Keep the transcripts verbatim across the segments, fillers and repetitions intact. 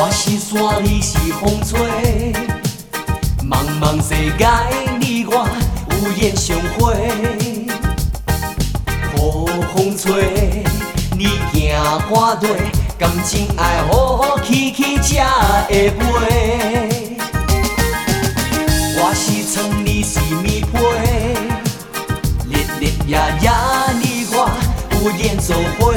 我是山，你是风吹，茫茫世界你我有缘相会。雨风吹，你行花地，感情爱好好起起才会飞。我是床，你是棉被，日日夜夜你我有缘做伙。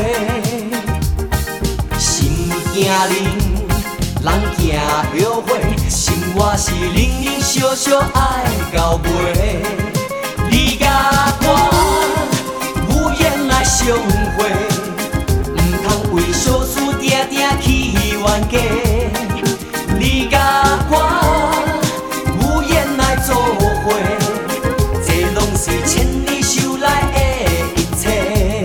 心惊人。人行后悔，心我是零零小小爱到尾。你甲我有缘来相会，唔通为小事定定起冤家。你甲我有缘来做伙，这拢是千里修来的一切。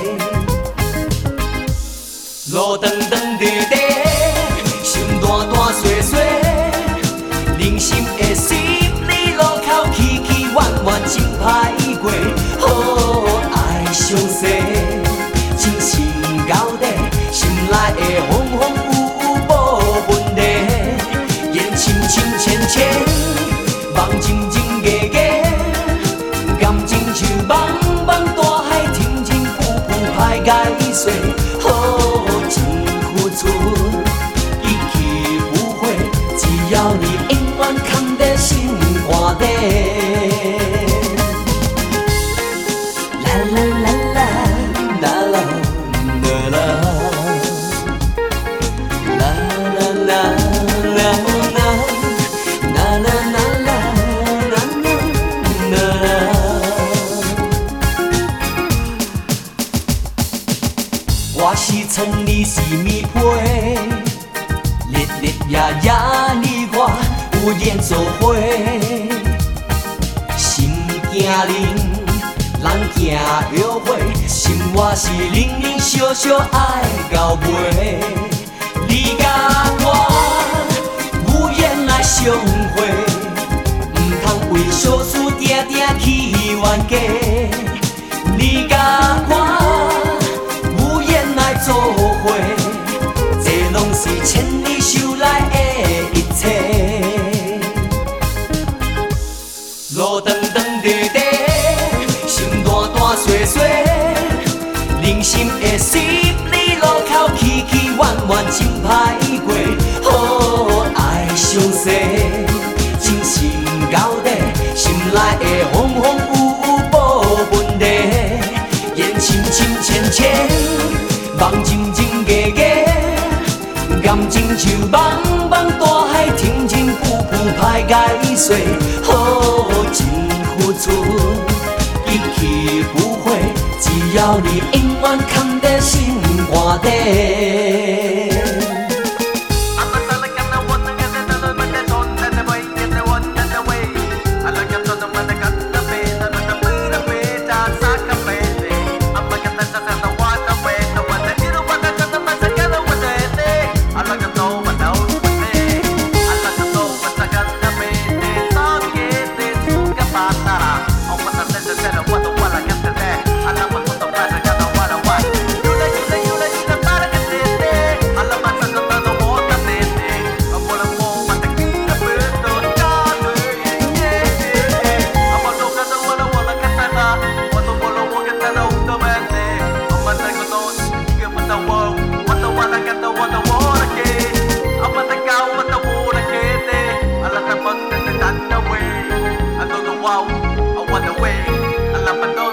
路长长短短。大大细细，人心的十里路口，起起弯弯真歹过。好爱相惜，真心到底，心内的风风雨雨无问题。缘深深浅浅，梦静静夜夜，感情像茫茫大海，停停浮浮歹解释。好真付出。只要你永远藏在心肝底。啦啦啦啦啦啦啦啦，啦啦啦啦啦，啦啦啦啦啦啦。我是床，你是棉被。日日夜夜，你我有缘做伙。心惊人，人行后悔，心我是零零小小爱到尾。你甲我有缘来相会，唔通为小事定定起冤家。你甲我有缘来做伙，这拢是千里修来的一切。路长长短短，心大大细细，人心的十里路口，起起弯弯真歹过。好爱相惜，真心到底，心内的风风雨雨无问题。缘深深浅浅，梦静静夜夜。感情像茫茫大海，停停浮浮歹解释。好真付出，一去不回。只要你永远藏在心肝底。 Wow, I wonder where I love my